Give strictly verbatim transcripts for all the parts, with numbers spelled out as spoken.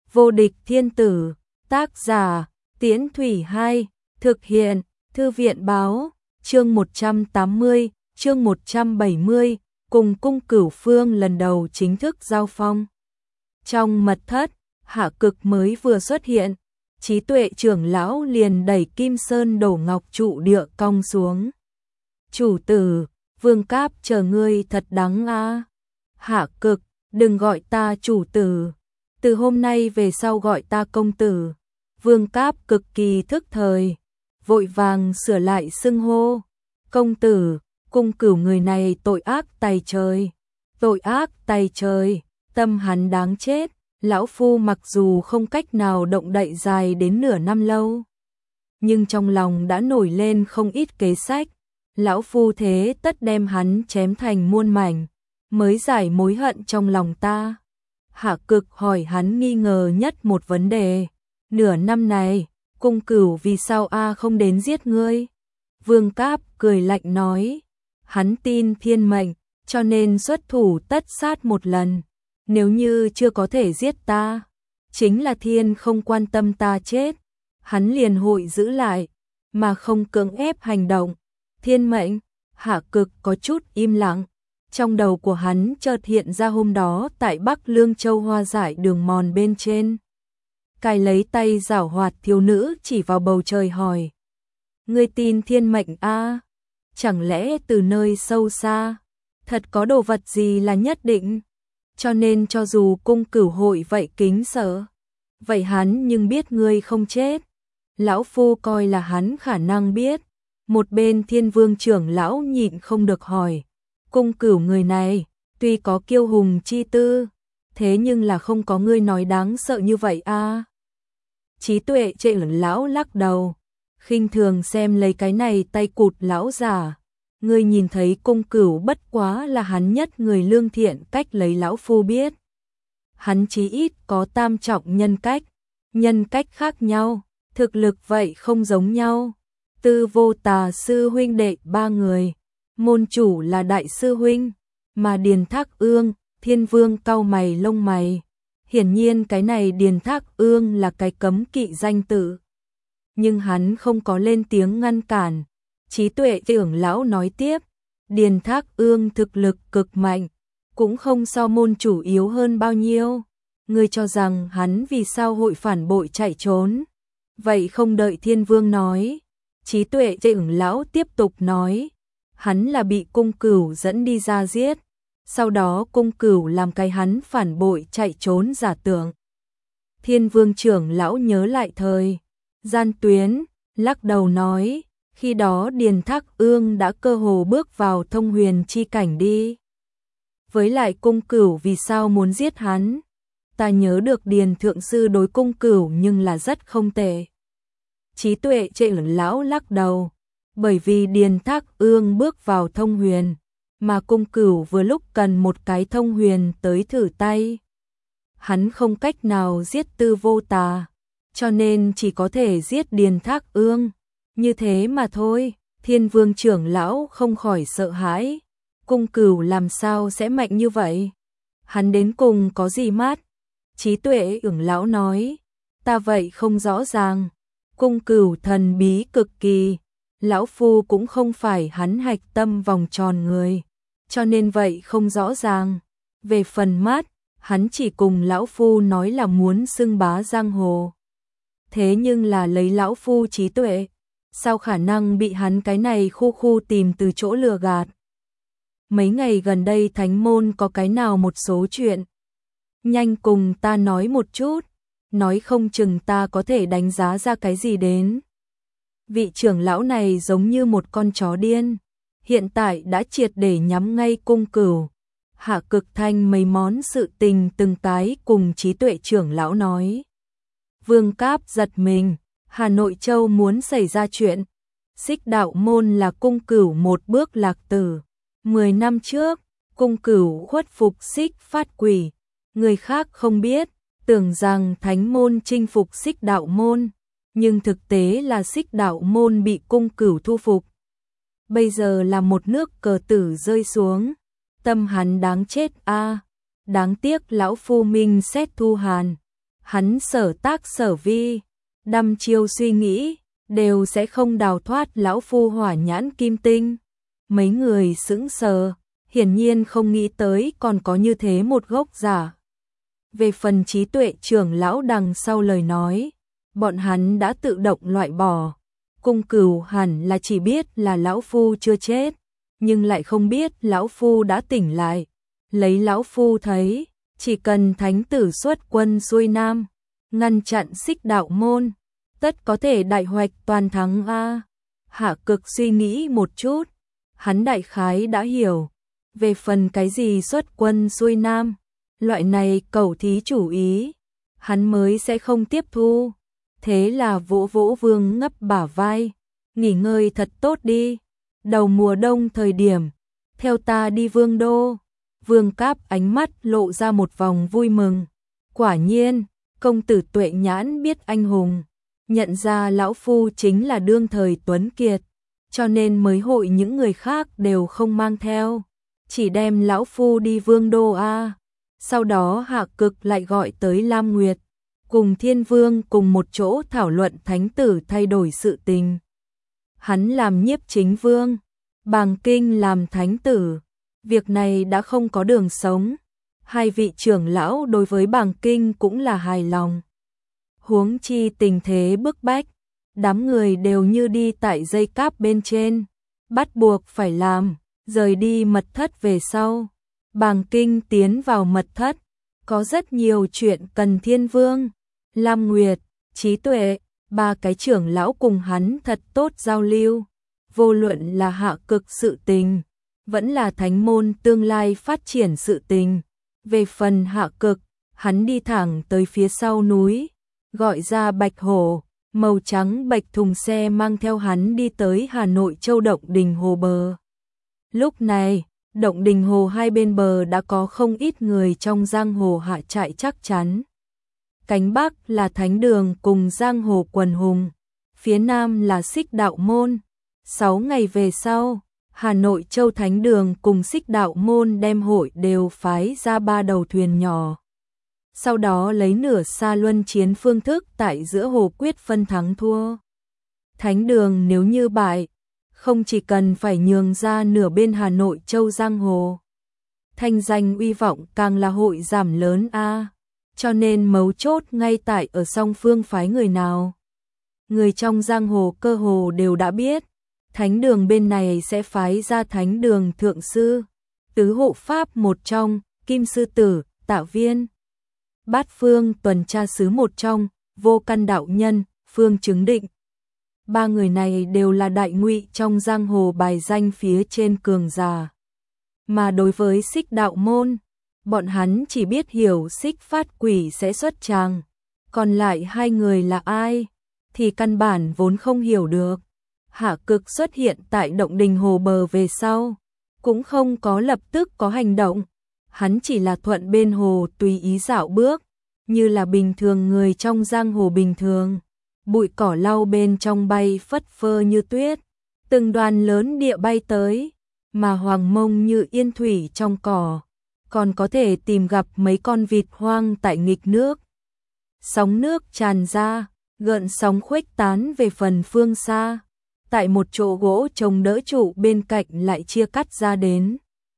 Vô địch thiên tử, tác giả, Tiễn Thủy hai, thực hiện, Thư viện báo, chương một trăm tám mươi, chương một trăm bảy mươi, cùng cung Cửu Phương lần đầu chính thức giao phong. Trong mật thất, Hạ Cực mới vừa xuất hiện, Trí Tuệ trưởng lão liền đẩy Kim Sơn đổ ngọc trụ địa cong xuống. Chủ tử, Vương Cáp chờ ngươi thật đáng a. Hạ Cực, đừng gọi ta chủ tử, từ hôm nay về sau gọi ta công tử. Vương Cáp cực kỳ thức thời, vội vàng sửa lại xưng hô. Công tử, cung Cửu người này tội ác tày trời, tội ác tày trời, tâm hắn đáng chết. Lão phu mặc dù không cách nào động đậy dài đến nửa năm lâu, nhưng trong lòng đã nổi lên không ít kế sách. Lão phu thế tất đem hắn chém thành muôn mảnh, mới giải mối hận trong lòng ta. Hạ Cực hỏi hắn nghi ngờ nhất một vấn đề. Nửa năm này, cung Cửu vì sao a không đến giết ngươi? Vương Cáp cười lạnh nói, hắn tin thiên mệnh, cho nên xuất thủ tất sát một lần. Nếu như chưa có thể giết ta, chính là thiên không quan tâm ta chết, hắn liền hội giữ lại, mà không cưỡng ép hành động. Thiên mệnh, Hạ Cực có chút im lặng, trong đầu của hắn chợt hiện ra hôm đó tại Bắc Lương Châu hoa giải đường mòn bên trên. Cài lấy tay giảo hoạt thiếu nữ chỉ vào bầu trời hỏi, ngươi tin thiên mệnh a? Chẳng lẽ từ nơi sâu xa, thật có đồ vật gì là nhất định? Cho nên cho dù cung Cửu hội vậy kính sợ, vậy hắn nhưng biết ngươi không chết. Lão phu coi là hắn khả năng biết. Một bên Thiên Vương trưởng lão nhịn không được hỏi, cung Cửu người này tuy có kiêu hùng chi tư, thế nhưng là không có ngươi nói đáng sợ như vậy a. Trí Tuệ trưởng lão lắc đầu, khinh thường xem lấy cái này tay cụt lão già. Ngươi nhìn thấy cung Cửu bất quá là hắn nhất người lương thiện cách lấy lão phu biết. Hắn chí ít có tam trọng nhân cách, nhân cách khác nhau, thực lực vậy không giống nhau. Tư Vô Tà sư huynh đệ ba người, môn chủ là đại sư huynh, mà Điền Thác Ương, Thiên Vương cau mày lông mày. Hiển nhiên cái này Điền Thác Ương là cái cấm kỵ danh tự. Nhưng hắn không có lên tiếng ngăn cản. Trí Tuệ trưởng lão nói tiếp, Điền Thác Ương thực lực cực mạnh, cũng không so môn chủ yếu hơn bao nhiêu. Ngươi cho rằng hắn vì sao hội phản bội chạy trốn? Vậy không đợi Thiên Vương nói, Trí Tuệ trưởng lão tiếp tục nói, hắn là bị cung Cửu dẫn đi ra giết, sau đó cung Cửu làm cái hắn phản bội chạy trốn giả tưởng. Thiên Vương trưởng lão nhớ lại thời gian tuyến, lắc đầu nói, khi đó Điền Thác Ương đã cơ hồ bước vào thông huyền chi cảnh đi. Với lại cung Cửu vì sao muốn giết hắn? Ta nhớ được Điền thượng sư đối cung Cửu nhưng là rất không tệ. Trí Tuệ trưởng lão lắc đầu, bởi vì Điền Thác Ương bước vào thông huyền, mà cung Cửu vừa lúc cần một cái thông huyền tới thử tay. Hắn không cách nào giết Tư Vô Tà, cho nên chỉ có thể giết Điền Thác Ương. Như thế mà thôi. Thiên Vương trưởng lão không khỏi sợ hãi. Cung Cửu làm sao sẽ mạnh như vậy? Hắn đến cùng có gì mát? Trí Tuệ trưởng lão nói, ta vậy không rõ ràng. Cung Cửu thần bí cực kỳ, lão phu cũng không phải hắn hạch tâm vòng tròn người, cho nên vậy không rõ ràng. Về phần mát, hắn chỉ cùng lão phu nói là muốn xưng bá giang hồ. Thế nhưng là lấy lão phu trí tuệ, sao khả năng bị hắn cái này khu khu tìm từ chỗ lừa gạt. Mấy ngày gần đây thánh môn có cái nào một số chuyện, nhanh cùng ta nói một chút, nói không chừng ta có thể đánh giá ra cái gì đến. Vị trưởng lão này giống như một con chó điên, hiện tại đã triệt để nhắm ngay cung Cửu. Hạ Cực thanh mấy món sự tình từng cái cùng Trí Tuệ trưởng lão nói. Vương Cáp giật mình, Hà Nội Châu muốn xảy ra chuyện. Xích Đạo môn là cung Cửu một bước lạc tử. Mười năm trước, cung Cửu khuất phục Xích Phát Quỷ. Người khác không biết, tưởng rằng thánh môn chinh phục Xích Đạo môn, nhưng thực tế là Xích Đạo môn bị cung Cửu thu phục. Bây giờ là một nước cờ tử rơi xuống, tâm hắn đáng chết a. Đáng tiếc lão phu minh xét thu hàn. hắn sở tác sở vi, đăm chiêu suy nghĩ, đều sẽ không đào thoát lão phu hỏa nhãn kim tinh. Mấy người sững sờ, hiển nhiên không nghĩ tới còn có như thế một gốc giả. Về phần trí tuệ trưởng lão đằng sau lời nói, bọn hắn đã tự động loại bỏ. Cung Cửu hẳn là chỉ biết là lão phu chưa chết, nhưng lại không biết lão phu đã tỉnh lại. Lấy lão phu thấy, chỉ cần thánh tử xuất quân xuôi nam, ngăn chặn Xích Đạo môn, tất có thể đại hoạch toàn thắng a. Hạ Cực suy nghĩ một chút, hắn đại khái đã hiểu, về phần cái gì xuất quân xuôi nam, loại này cẩu thí chủ ý, hắn mới sẽ không tiếp thu. Thế là vỗ vỗ Vương Ngấp bả vai, nghỉ ngơi thật tốt đi, đầu mùa đông thời điểm, theo ta đi Vương đô. Vương Cáp ánh mắt lộ ra một vòng vui mừng, quả nhiên, công tử Tuệ Nhãn biết anh hùng, nhận ra lão phu chính là đương thời tuấn kiệt, cho nên mới hội những người khác đều không mang theo, chỉ đem lão phu đi Vương đô a. Sau đó Hạ Cực lại gọi tới Lam Nguyệt, cùng Thiên Vương cùng một chỗ thảo luận thánh tử thay đổi sự tình. Hắn làm nhiếp chính vương, Bàng Kinh làm thánh tử, việc này đã không có đường sống. Hai vị trưởng lão đối với Bàng Kinh cũng là hài lòng. Huống chi tình thế bức bách, đám người đều như đi tại dây cáp bên trên, bắt buộc phải làm. Rời đi mật thất về sau, Bàng Kinh tiến vào mật thất, có rất nhiều chuyện cần Thiên Vương, Lam Nguyệt, Trí Tuệ, ba cái trưởng lão cùng hắn thật tốt giao lưu. Vô luận là Hạ Cực sự tình, vẫn là thánh môn tương lai phát triển sự tình. Về phần Hạ Cực, hắn đi thẳng tới phía sau núi, gọi ra Bạch Hổ, màu trắng bạch thùng xe mang theo hắn đi tới Hà Nội Châu Động Đình Hồ bờ. Lúc này, Động Đình Hồ hai bên bờ đã có không ít người trong giang hồ hạ trại chắc chắn. Cánh Bắc là Thánh Đường cùng giang hồ quần hùng, phía Nam là Xích Đạo môn. Sáu ngày về sau, Hà Nội Châu Thánh Đường cùng Xích Đạo môn đem hội đều phái ra ba đầu thuyền nhỏ. Sau đó lấy nửa xa luân chiến phương thức tại giữa hồ quyết phân thắng thua. Thánh Đường nếu như bại, không chỉ cần phải nhường ra nửa bên Hà Nội Châu giang hồ, thanh danh uy vọng càng là hội giảm lớn a. Cho nên mấu chốt ngay tại ở song phương phái người nào. Người trong giang hồ cơ hồ đều đã biết, Thánh Đường bên này sẽ phái ra Thánh Đường thượng sư, tứ hộ pháp một trong, Kim Sư Tử, Tạ Viên, Bát Phương tuần tra sứ một trong, Vô Căn đạo nhân, Phương Chứng Định. Ba người này đều là đại ngụy trong giang hồ bài danh phía trên cường giả. Mà đối với Xích Đạo môn, bọn hắn chỉ biết hiểu Xích Phát Quỷ sẽ xuất tràng, còn lại hai người là ai thì căn bản vốn không hiểu được. Hạ Cực xuất hiện tại Động Đình Hồ bờ về sau, cũng không có lập tức có hành động, hắn chỉ là thuận bên hồ tùy ý dạo bước, như là bình thường người trong giang hồ bình thường. Bụi cỏ lau bên trong bay phất phơ như tuyết, từng đoàn lớn địa bay tới, mà hoàng mông như yên thủy trong cỏ, còn có thể tìm gặp mấy con vịt hoang tại nghịch nước. Sóng nước tràn ra, gợn sóng khuếch tán về phần phương xa, tại một chỗ gỗ chống đỡ trụ bên cạnh lại chia cắt ra đến.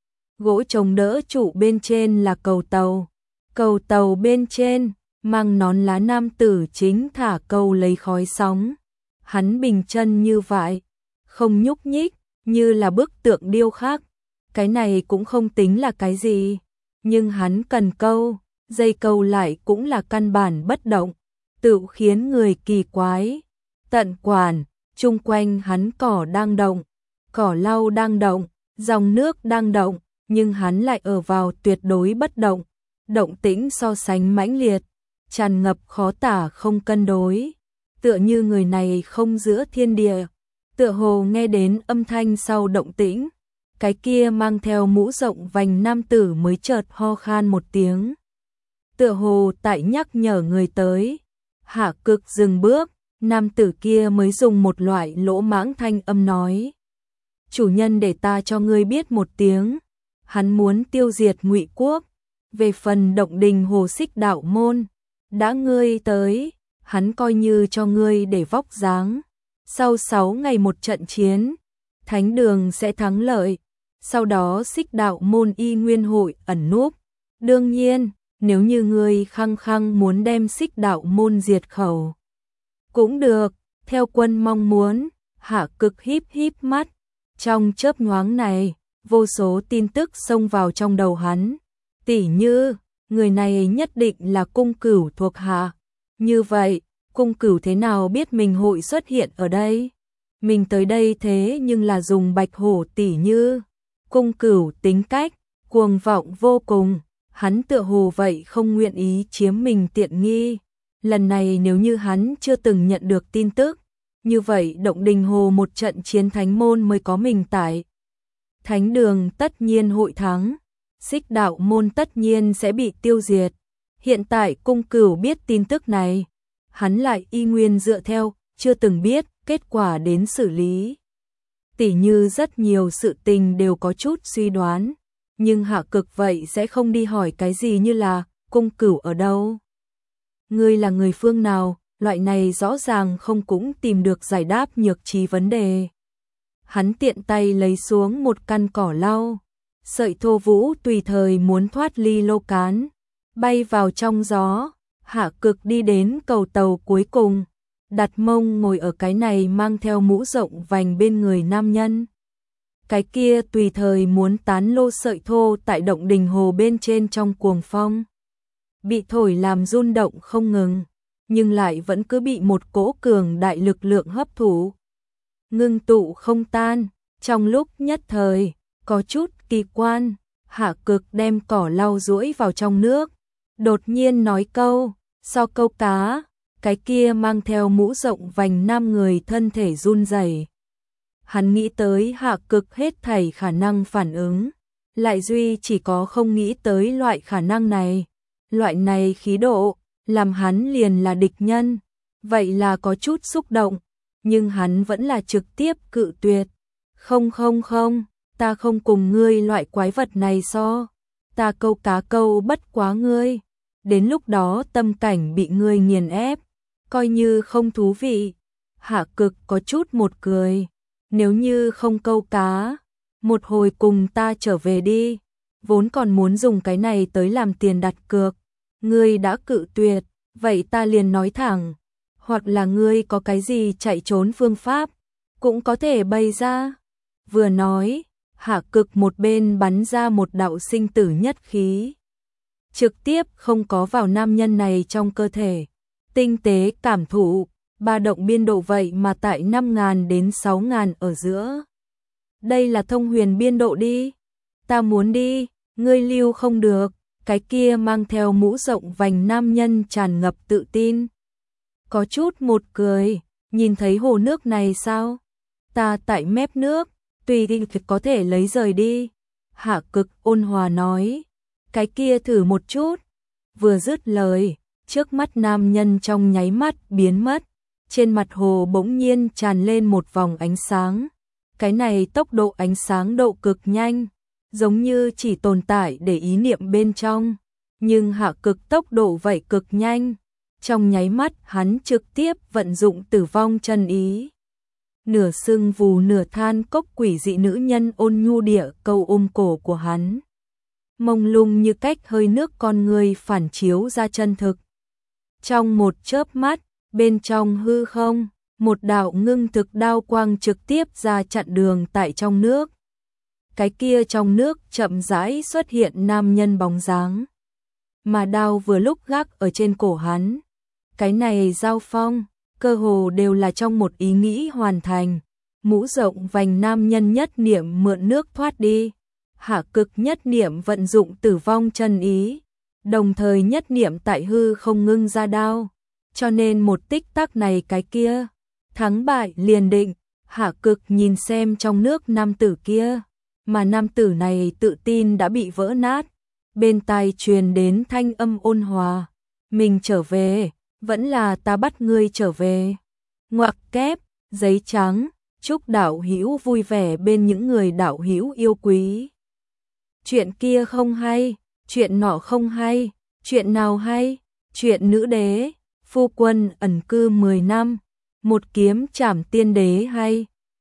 Gỗ chống đỡ trụ bên trên là cầu tàu, cầu tàu bên trên mang nón lá nam tử chính thả câu lấy khói sóng. Hắn bình chân như vậy, không nhúc nhích, như là bức tượng điêu khắc. Cái này cũng không tính là cái gì, nhưng hắn cần câu, dây câu lại cũng là căn bản bất động, tự khiến người kỳ quái. Tận quản, chung quanh hắn cỏ đang động, cỏ lau đang động, dòng nước đang động, nhưng hắn lại ở vào tuyệt đối bất động. Động tĩnh so sánh mãnh liệt, tràn ngập khó tả không cân đối, tựa như người này không giữa thiên địa, tựa hồ nghe đến âm thanh sau động tĩnh, cái kia mang theo mũ rộng vành nam tử mới chợt ho khan một tiếng, tựa hồ tại nhắc nhở người tới. Hạ Cực dừng bước, nam tử kia mới dùng một loại lỗ mãng thanh âm nói: "Chủ nhân để ta cho ngươi biết một tiếng, hắn muốn tiêu diệt Ngụy quốc. Về phần Động Đình Hồ Xích Đạo môn, đã ngươi tới, hắn coi như cho ngươi để vóc dáng. Sau sáu ngày một trận chiến, thánh đường sẽ thắng lợi, sau đó Xích Đạo môn y nguyên hội ẩn núp. Đương nhiên, nếu như ngươi khăng khăng muốn đem Xích Đạo môn diệt khẩu, cũng được, theo quân mong muốn. Hạ Cực híp híp mắt, trong chớp nhoáng này, vô số tin tức xông vào trong đầu hắn. Tỉ như, người này nhất định là Cung Cửu thuộc hạ. Như vậy, Cung Cửu thế nào biết mình hội xuất hiện ở đây? Mình tới đây thế nhưng là dùng Bạch Hổ Tỉ Như. Cung Cửu tính cách cuồng vọng vô cùng, hắn tựa hồ vậy không nguyện ý chiếm mình tiện nghi. Lần này nếu như hắn chưa từng nhận được tin tức, như vậy Động Đình Hồ một trận chiến thánh môn mới có mình tại. Thánh đường tất nhiên hội thắng, Xích Đạo môn tất nhiên sẽ bị tiêu diệt. Hiện tại Cung Cửu biết tin tức này, hắn lại y nguyên dựa theo chưa từng biết kết quả đến xử lý. Tỉ như rất nhiều sự tình đều có chút suy đoán, nhưng Hạ Cực vậy sẽ không đi hỏi cái gì như là Cung Cửu ở đâu, ngươi là người phương nào, loại này rõ ràng không cũng tìm được giải đáp nhược trí vấn đề. Hắn tiện tay lấy xuống một căn cỏ lau, sợi thô vũ tùy thời muốn thoát ly lô cán, bay vào trong gió. Hạ Cực đi đến cầu tàu cuối cùng, đặt mông ngồi ở cái này mang theo mũ rộng vành bên người nam nhân. Cái kia tùy thời muốn tán lô sợi thô tại Động Đình Hồ bên trên trong cuồng phong, bị thổi làm rung động không ngừng, nhưng lại vẫn cứ bị một cỗ cường đại lực lượng hấp thụ, ngưng tụ không tan. Trong lúc nhất thời, có chút kỳ quan, Hạ Cực đem cỏ lau duỗi vào trong nước, đột nhiên nói câu, so câu cá. Cái kia mang theo mũ rộng vành nam người thân thể run rẩy. Hắn nghĩ tới Hạ Cực hết thảy khả năng phản ứng, lại duy chỉ có không nghĩ tới loại khả năng này. Loại này khí độ, làm hắn liền là địch nhân, vậy là có chút xúc động, nhưng hắn vẫn là trực tiếp cự tuyệt. Không không không, ta không cùng ngươi loại quái vật này so, ta câu cá câu bất quá ngươi, đến lúc đó tâm cảnh bị ngươi nghiền ép, coi như không thú vị. Hạ Cực có chút một cười, nếu như không câu cá, một hồi cùng ta trở về đi, vốn còn muốn dùng cái này tới làm tiền đặt cược, ngươi đã cự tuyệt, vậy ta liền nói thẳng, hoặc là ngươi có cái gì chạy trốn phương pháp, cũng có thể bày ra. Vừa nói, Hạ Cực một bên bắn ra một đạo sinh tử nhất khí, trực tiếp không có vào nam nhân này trong cơ thể. Tinh tế cảm thụ, ba động biên độ vậy mà tại năm nghìn đến sáu nghìn ở giữa. Đây là thông huyền biên độ đi. Ta muốn đi, ngươi lưu không được. Cái kia mang theo mũ rộng vành nam nhân tràn ngập tự tin. Có chút một cười, nhìn thấy hồ nước này sao? Ta tại mép nước, tùy thì có thể lấy rời đi. Hạ Cực ôn hòa nói, cái kia thử một chút. Vừa dứt lời, trước mắt nam nhân trong nháy mắt biến mất, trên mặt hồ bỗng nhiên tràn lên một vòng ánh sáng. Cái này tốc độ ánh sáng độ cực nhanh, giống như chỉ tồn tại để ý niệm bên trong, nhưng Hạ Cực tốc độ vậy cực nhanh, trong nháy mắt hắn trực tiếp vận dụng tử vong chân ý. Nửa sưng vù nửa than cốc quỷ dị nữ nhân ôn nhu địa câu ôm cổ của hắn, mông lung như cách hơi nước con người phản chiếu ra chân thực. Trong một chớp mắt, bên trong hư không, một đạo ngưng thực đao quang trực tiếp ra chặn đường tại trong nước. Cái kia trong nước chậm rãi xuất hiện nam nhân bóng dáng, mà đao vừa lúc gác ở trên cổ hắn. Cái này giao phong, cơ hồ đều là trong một ý nghĩ hoàn thành. Mũ rộng vành nam nhân nhất niệm mượn nước thoát đi, Hạ Cực nhất niệm vận dụng tử vong chân ý, đồng thời nhất niệm tại hư không ngưng ra đao, cho nên một tích tắc này cái kia, thắng bại liền định. Hạ Cực nhìn xem trong nước nam tử kia, mà nam tử này tự tin đã bị vỡ nát, bên tai truyền đến thanh âm ôn hòa, mình trở về, vẫn là ta bắt ngươi trở về. Ngoặc kép, giấy trắng, chúc đạo hữu vui vẻ bên những người đạo hữu yêu quý. Chuyện kia không hay, chuyện nọ không hay, chuyện nào hay, Chuyện nữ đế, phu quân ẩn cư mười năm, một kiếm trảm tiên đế hay.